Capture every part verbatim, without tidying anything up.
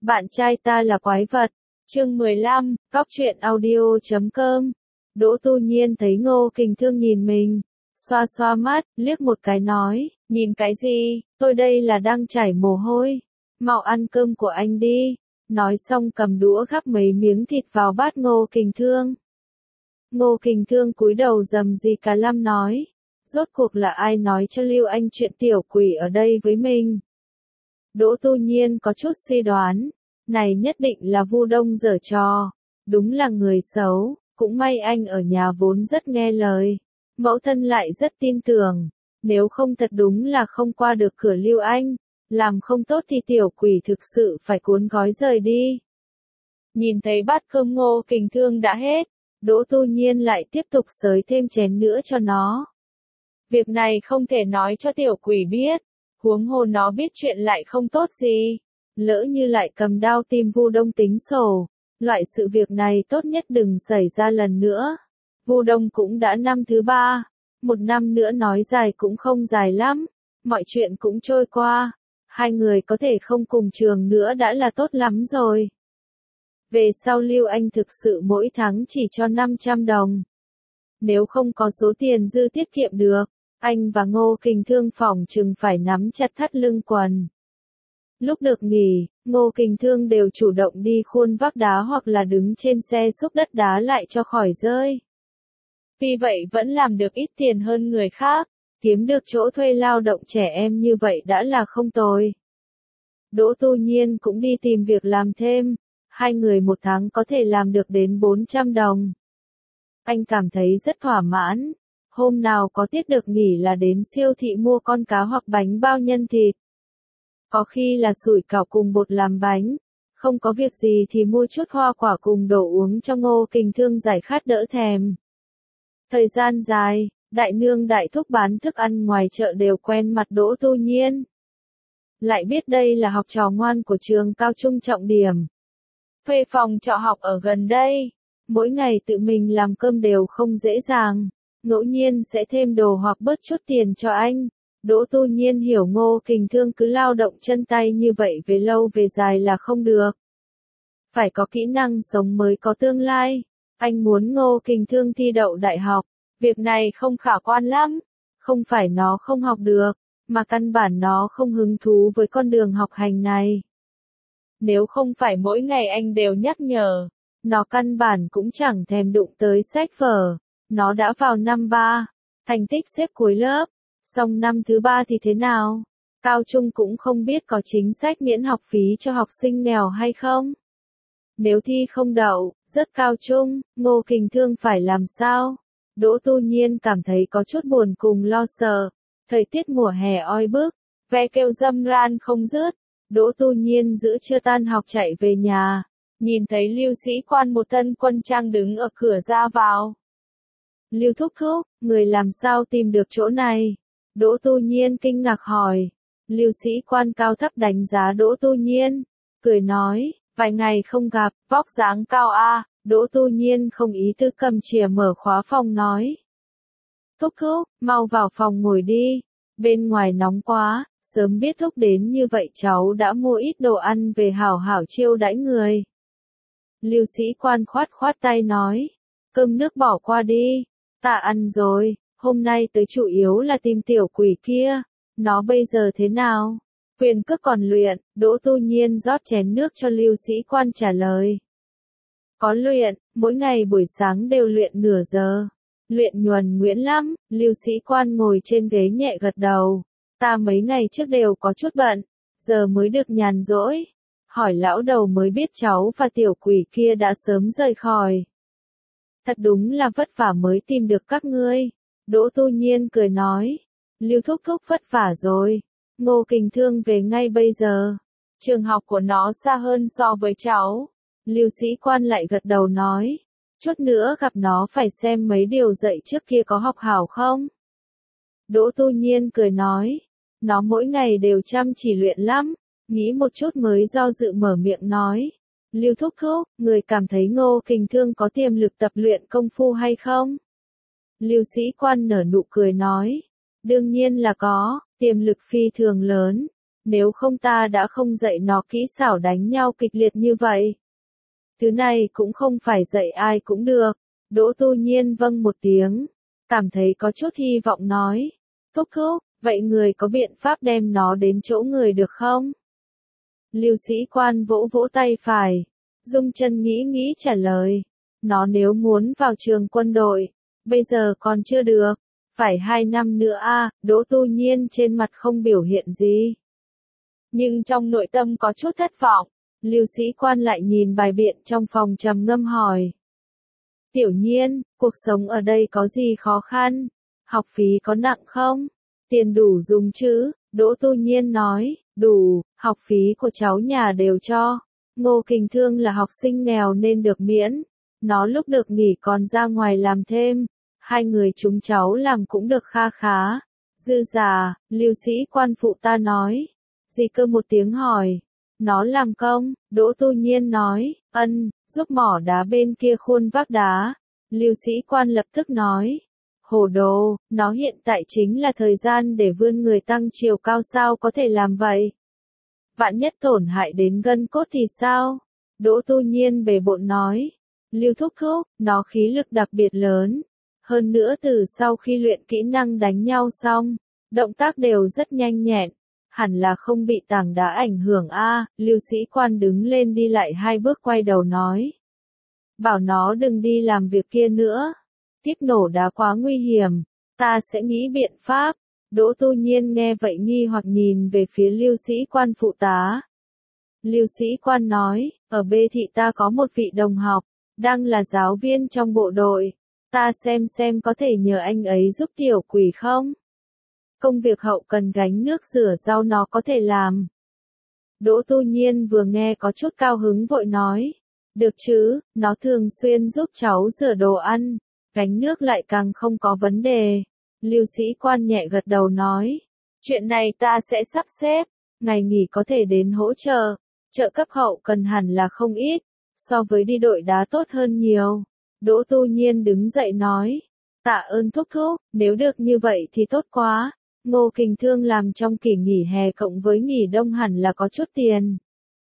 Bạn trai ta là quái vật. Chương mười lăm, Góc truyện audio chấm com. Đỗ Tu Nhiên thấy Ngô Kình Thương nhìn mình, xoa xoa mắt, liếc một cái nói, nhìn cái gì, tôi đây là đang chảy mồ hôi, mau ăn cơm của anh đi. Nói xong cầm đũa gắp mấy miếng thịt vào bát Ngô Kình Thương. Ngô Kình Thương cúi đầu rầm rì cả lăm nói, rốt cuộc là ai nói cho Lưu Anh chuyện tiểu quỷ ở đây với mình? Đỗ Tu Nhiên có chút suy đoán, này nhất định là Vu Đông giở trò, đúng là người xấu, cũng may anh ở nhà vốn rất nghe lời, mẫu thân lại rất tin tưởng, nếu không thật đúng là không qua được cửa Lưu Anh, làm không tốt thì tiểu quỷ thực sự phải cuốn gói rời đi. Nhìn thấy bát cơm Ngô Kình Thương đã hết, Đỗ Tu Nhiên lại tiếp tục xới thêm chén nữa cho nó. Việc này không thể nói cho tiểu quỷ biết, huống hồ nó biết chuyện lại không tốt gì. Lỡ như lại cầm đao tìm Vu Đông tính sổ, loại sự việc này tốt nhất đừng xảy ra lần nữa. Vu Đông cũng đã năm thứ ba, một năm nữa nói dài cũng không dài lắm, mọi chuyện cũng trôi qua, hai người có thể không cùng trường nữa đã là tốt lắm rồi. Về sau Lưu Anh thực sự mỗi tháng chỉ cho năm trăm đồng. Nếu không có số tiền dư tiết kiệm được, anh và Ngô Kình Thương phỏng chừng phải nắm chặt thắt lưng quần. Lúc được nghỉ, Ngô Kình Thương đều chủ động đi khuôn vác đá hoặc là đứng trên xe xúc đất đá lại cho khỏi rơi. Vì vậy vẫn làm được ít tiền hơn người khác, kiếm được chỗ thuê lao động trẻ em như vậy đã là không tồi. Đỗ Tu Nhiên cũng đi tìm việc làm thêm, hai người một tháng có thể làm được đến bốn trăm đồng. Anh cảm thấy rất thỏa mãn, hôm nào có tiết được nghỉ là đến siêu thị mua con cá hoặc bánh bao nhân thịt. Có khi là sủi cảo cùng bột làm bánh, không có việc gì thì mua chút hoa quả cùng đồ uống cho Ngô Kình Thương giải khát đỡ thèm. Thời gian dài, đại nương đại thúc bán thức ăn ngoài chợ đều quen mặt Đỗ Tu Nhiên. Lại biết đây là học trò ngoan của trường cao trung trọng điểm. Thuê phòng trọ học ở gần đây, mỗi ngày tự mình làm cơm đều không dễ dàng, ngẫu nhiên sẽ thêm đồ hoặc bớt chút tiền cho anh. Đỗ Tu Nhiên hiểu Ngô Kình Thương cứ lao động chân tay như vậy về lâu về dài là không được. Phải có kỹ năng sống mới có tương lai. Anh muốn Ngô Kình Thương thi đậu đại học, việc này không khả quan lắm. Không phải nó không học được, mà căn bản nó không hứng thú với con đường học hành này. Nếu không phải mỗi ngày anh đều nhắc nhở, nó căn bản cũng chẳng thèm đụng tới sách vở. Nó đã vào năm ba, thành tích xếp cuối lớp. Xong năm thứ ba thì thế nào? Cao trung cũng không biết có chính sách miễn học phí cho học sinh nghèo hay không? Nếu thi không đậu, rất cao trung, Ngô Kình Thương phải làm sao? Đỗ Tu Nhiên cảm thấy có chút buồn cùng lo sợ. Thời tiết mùa hè oi bức, ve kêu râm ran không dứt. Đỗ Tu Nhiên giữa trưa tan học chạy về nhà, nhìn thấy Lưu Sĩ Quan một thân quân trang đứng ở cửa ra vào. Lưu thúc thúc, người làm sao tìm được chỗ này? Đỗ Tu Nhiên kinh ngạc hỏi. Lưu Sĩ Quan cao thấp đánh giá Đỗ Tu Nhiên, cười nói, vài ngày không gặp, vóc dáng cao a. Đỗ Tu Nhiên không ý tư cầm chìa mở khóa phòng nói. Thúc thúc, mau vào phòng ngồi đi, bên ngoài nóng quá, sớm biết thúc đến như vậy cháu đã mua ít đồ ăn về hảo hảo chiêu đãi người. Lưu Sĩ Quan khoát khoát tay nói, cơm nước bỏ qua đi, ta ăn rồi. Hôm nay tới chủ yếu là tìm tiểu quỷ kia, nó bây giờ thế nào? Quyền cước còn luyện, Đỗ Tu Nhiên rót chén nước cho Lưu Sĩ Quan trả lời. Có luyện, mỗi ngày buổi sáng đều luyện nửa giờ. Luyện nhuần nhuyễn lắm, Lưu Sĩ Quan ngồi trên ghế nhẹ gật đầu. Ta mấy ngày trước đều có chút bận, giờ mới được nhàn rỗi. Hỏi lão đầu mới biết cháu và tiểu quỷ kia đã sớm rời khỏi. Thật đúng là vất vả mới tìm được các ngươi. Đỗ Tu Nhiên cười nói, Lưu thúc thúc vất vả rồi, Ngô Kình Thương về ngay bây giờ, trường học của nó xa hơn so với cháu. Lưu Sĩ Quan lại gật đầu nói, chút nữa gặp nó phải xem mấy điều dạy trước kia có học hảo không? Đỗ Tu Nhiên cười nói, nó mỗi ngày đều chăm chỉ luyện lắm, nghĩ một chút mới do dự mở miệng nói, Lưu thúc thúc, người cảm thấy Ngô Kình Thương có tiềm lực tập luyện công phu hay không? Lưu Sĩ Quan nở nụ cười nói, đương nhiên là có, tiềm lực phi thường lớn, nếu không ta đã không dạy nó kỹ xảo đánh nhau kịch liệt như vậy. Thứ này cũng không phải dạy ai cũng được. Đỗ Tu Nhiên vâng một tiếng, cảm thấy có chút hy vọng nói. Thúc thúc, vậy người có biện pháp đem nó đến chỗ người được không? Lưu Sĩ Quan vỗ vỗ tay phải, Dung Chân nghĩ nghĩ trả lời. Nó nếu muốn vào trường quân đội, bây giờ còn chưa được, phải hai năm nữa a. À, Đỗ Tu Nhiên trên mặt không biểu hiện gì, nhưng trong nội tâm có chút thất vọng. Lưu Sĩ Quan lại nhìn bài biện trong phòng trầm ngâm hỏi. Tiểu Nhiên, cuộc sống ở đây có gì khó khăn? Học phí có nặng không? Tiền đủ dùng chứ? Đỗ Tu Nhiên nói, đủ, học phí của cháu nhà đều cho. Ngô Kình Thương là học sinh nghèo nên được miễn. Nó lúc được nghỉ còn ra ngoài làm thêm. Hai người chúng cháu làm cũng được kha khá. Dư giả, Lưu Sĩ Quan phụ ta nói. Dì Cơ một tiếng hỏi. Nó làm công, Đỗ Tu Nhiên nói, ân, giúp mỏ đá bên kia khuôn vác đá. Lưu Sĩ Quan lập tức nói. Hồ đồ, nó hiện tại chính là thời gian để vươn người tăng chiều cao, sao có thể làm vậy? Vạn nhất tổn hại đến gân cốt thì sao? Đỗ Tu Nhiên bề bộn nói. Lưu thúc thúc, nó khí lực đặc biệt lớn. Hơn nữa từ sau khi luyện kỹ năng đánh nhau xong, động tác đều rất nhanh nhẹn. Hẳn là không bị tảng đá ảnh hưởng a. À, Lưu Sĩ Quan đứng lên đi lại hai bước quay đầu nói. Bảo nó đừng đi làm việc kia nữa. Tiếp nổ đá quá nguy hiểm. Ta sẽ nghĩ biện pháp. Đỗ Tu Nhiên nghe vậy nghi hoặc nhìn về phía Lưu Sĩ Quan phụ tá. Lưu Sĩ Quan nói, ở B thị ta có một vị đồng học, đang là giáo viên trong bộ đội. Ta xem xem có thể nhờ anh ấy giúp tiểu quỷ không? Công việc hậu cần gánh nước rửa rau nó có thể làm. Đỗ Tu Nhiên vừa nghe có chút cao hứng vội nói. Được chứ, nó thường xuyên giúp cháu rửa đồ ăn, gánh nước lại càng không có vấn đề. Lưu Sĩ Quan nhẹ gật đầu nói. Chuyện này ta sẽ sắp xếp, ngày nghỉ có thể đến hỗ trợ, trợ cấp hậu cần hẳn là không ít, so với đi đội đá tốt hơn nhiều. Đỗ Tu Nhiên đứng dậy nói. Tạ ơn thúc thúc, nếu được như vậy thì tốt quá. Ngô Kình Thương làm trong kỳ nghỉ hè cộng với nghỉ đông hẳn là có chút tiền.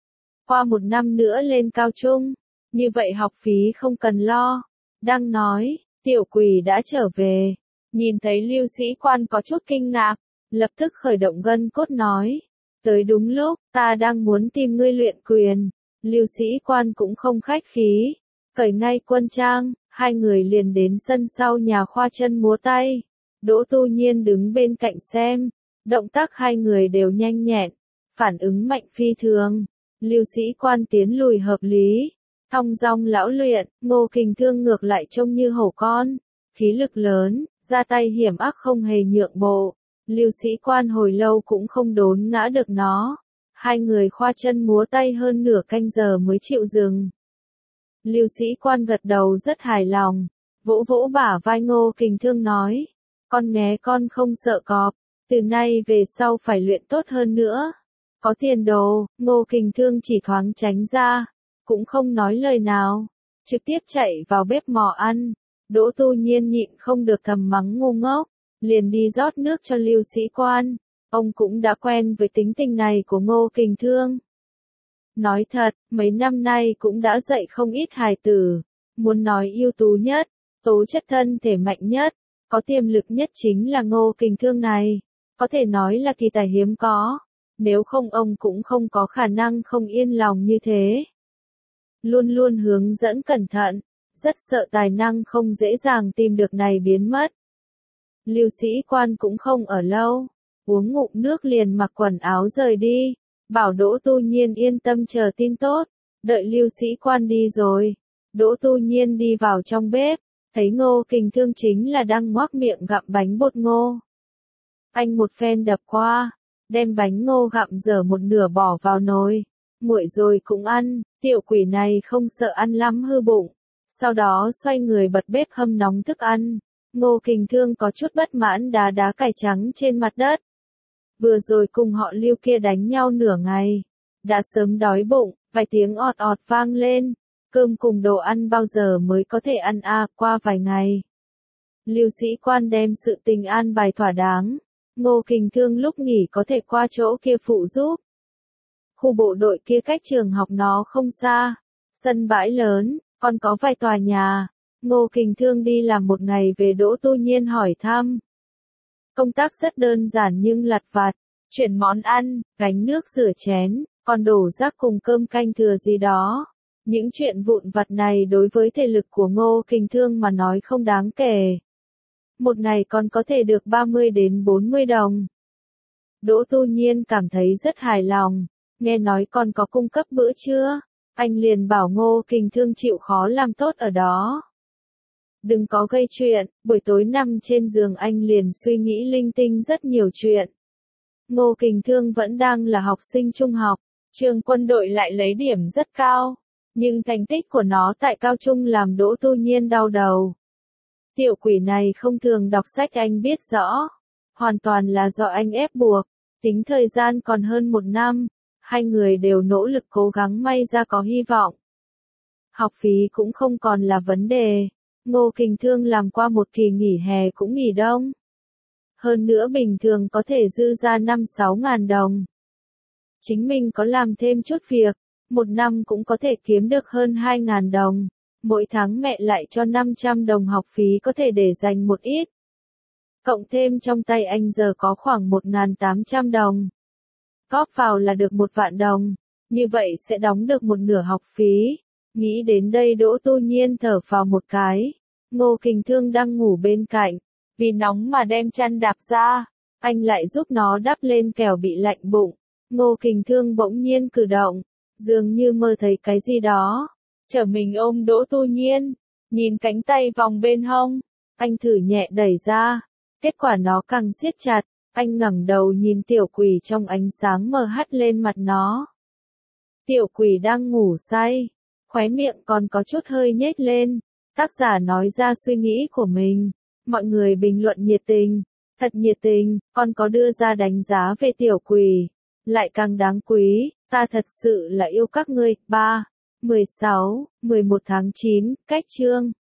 Qua một năm nữa lên cao trung, như vậy học phí không cần lo. Đang nói, tiểu quỷ đã trở về. Nhìn thấy Lưu Sĩ Quan có chút kinh ngạc, lập tức khởi động gân cốt nói. Tới đúng lúc, ta đang muốn tìm ngươi luyện quyền. Lưu Sĩ Quan cũng không khách khí, cởi ngay quân trang, hai người liền đến sân sau nhà khoa chân múa tay. Đỗ Tu Nhiên đứng bên cạnh xem, động tác hai người đều nhanh nhẹn, phản ứng mạnh phi thường. Lưu Sĩ Quan tiến lùi hợp lý, thong dong lão luyện, Ngô Kình Thương ngược lại trông như hổ con, khí lực lớn, ra tay hiểm ác không hề nhượng bộ. Lưu Sĩ Quan hồi lâu cũng không đốn ngã được nó. Hai người khoa chân múa tay hơn nửa canh giờ mới chịu dừng. Lưu Sĩ Quan gật đầu rất hài lòng, vỗ vỗ bả vai Ngô Kình Thương nói. Con nghe con không sợ cọp, từ nay về sau phải luyện tốt hơn nữa. Có tiền đồ, Ngô Kình Thương chỉ thoáng tránh ra, cũng không nói lời nào, trực tiếp chạy vào bếp mò ăn. Đỗ Tu Nhiên nhịn không được thầm mắng ngu ngốc, liền đi rót nước cho Lưu Sĩ Quan. Ông cũng đã quen với tính tình này của Ngô Kình Thương. Nói thật, mấy năm nay cũng đã dạy không ít hài tử. Muốn nói ưu tú nhất, tố chất thân thể mạnh nhất, có tiềm lực nhất chính là Ngô Kình Thương này. Có thể nói là kỳ tài hiếm có. Nếu không ông cũng không có khả năng không yên lòng như thế. Luôn luôn hướng dẫn cẩn thận, rất sợ tài năng không dễ dàng tìm được này biến mất. Lưu Sĩ Quan cũng không ở lâu, uống ngụm nước liền mặc quần áo rời đi, bảo Đỗ Tu Nhiên yên tâm chờ tin tốt. Đợi Lưu Sĩ Quan đi rồi, Đỗ Tu Nhiên đi vào trong bếp, thấy Ngô Kình Thương chính là đang ngoác miệng gặm bánh bột ngô. Anh một phen đập qua, đem bánh ngô gặm dở một nửa bỏ vào nồi, nguội rồi cũng ăn. Tiểu quỷ này không sợ ăn lắm hư bụng. Sau đó xoay người bật bếp hâm nóng thức ăn. Ngô Kình Thương có chút bất mãn đá đá cải trắng trên mặt đất. Vừa rồi cùng họ Lưu kia đánh nhau nửa ngày, đã sớm đói bụng, vài tiếng ọt ọt vang lên. Cơm cùng đồ ăn bao giờ mới có thể ăn a? À, qua vài ngày. Lưu Sĩ Quan đem sự tình an bài thỏa đáng, Ngô Kình Thương lúc nghỉ có thể qua chỗ kia phụ giúp. Khu bộ đội kia cách trường học nó không xa. Sân bãi lớn, còn có vài tòa nhà. Ngô Kình Thương đi làm một ngày về Đỗ Tu Nhiên hỏi thăm. Công tác rất đơn giản nhưng lặt vặt. Chuyển món ăn, gánh nước rửa chén, còn đổ rác cùng cơm canh thừa gì đó. Những chuyện vụn vặt này đối với thể lực của Ngô Kình Thương mà nói không đáng kể. Một ngày còn có thể được ba mươi đến bốn mươi đồng. Đỗ Tu Nhiên cảm thấy rất hài lòng, nghe nói còn có cung cấp bữa trưa, anh liền bảo Ngô Kình Thương chịu khó làm tốt ở đó. Đừng có gây chuyện, buổi tối nằm trên giường anh liền suy nghĩ linh tinh rất nhiều chuyện. Ngô Kình Thương vẫn đang là học sinh trung học, trường quân đội lại lấy điểm rất cao, nhưng thành tích của nó tại cao trung làm Đỗ Tu Nhiên đau đầu. Tiểu quỷ này không thường đọc sách anh biết rõ, hoàn toàn là do anh ép buộc, tính thời gian còn hơn một năm, hai người đều nỗ lực cố gắng may ra có hy vọng. Học phí cũng không còn là vấn đề, Ngô Kình Thương làm qua một kỳ nghỉ hè cũng nghỉ đông. Hơn nữa bình thường có thể dư ra năm sáu ngàn đồng. Chính mình có làm thêm chút việc, một năm cũng có thể kiếm được hơn hai ngàn đồng. Mỗi tháng mẹ lại cho năm trăm đồng học phí có thể để dành một ít. Cộng thêm trong tay anh giờ có khoảng một nghìn tám trăm đồng. Góp vào là được một vạn đồng, như vậy sẽ đóng được một nửa học phí. Nghĩ đến đây Đỗ Tu Nhiên thở phào một cái. Ngô Kình Thương đang ngủ bên cạnh, vì nóng mà đem chăn đạp ra, anh lại giúp nó đắp lên kẻo bị lạnh bụng. Ngô Kình Thương bỗng nhiên cử động, dường như mơ thấy cái gì đó. Trở mình ôm Đỗ Tu Nhiên, nhìn cánh tay vòng bên hông, anh thử nhẹ đẩy ra, kết quả nó càng siết chặt, anh ngẩng đầu nhìn tiểu quỷ trong ánh sáng mờ hắt lên mặt nó. Tiểu quỷ đang ngủ say, khóe miệng còn có chút hơi nhếch lên, tác giả nói ra suy nghĩ của mình, mọi người bình luận nhiệt tình, thật nhiệt tình, còn có đưa ra đánh giá về tiểu quỷ, lại càng đáng quý, ta thật sự là yêu các ngươi. Ba. mười sáu, mười một tháng chín, cách chương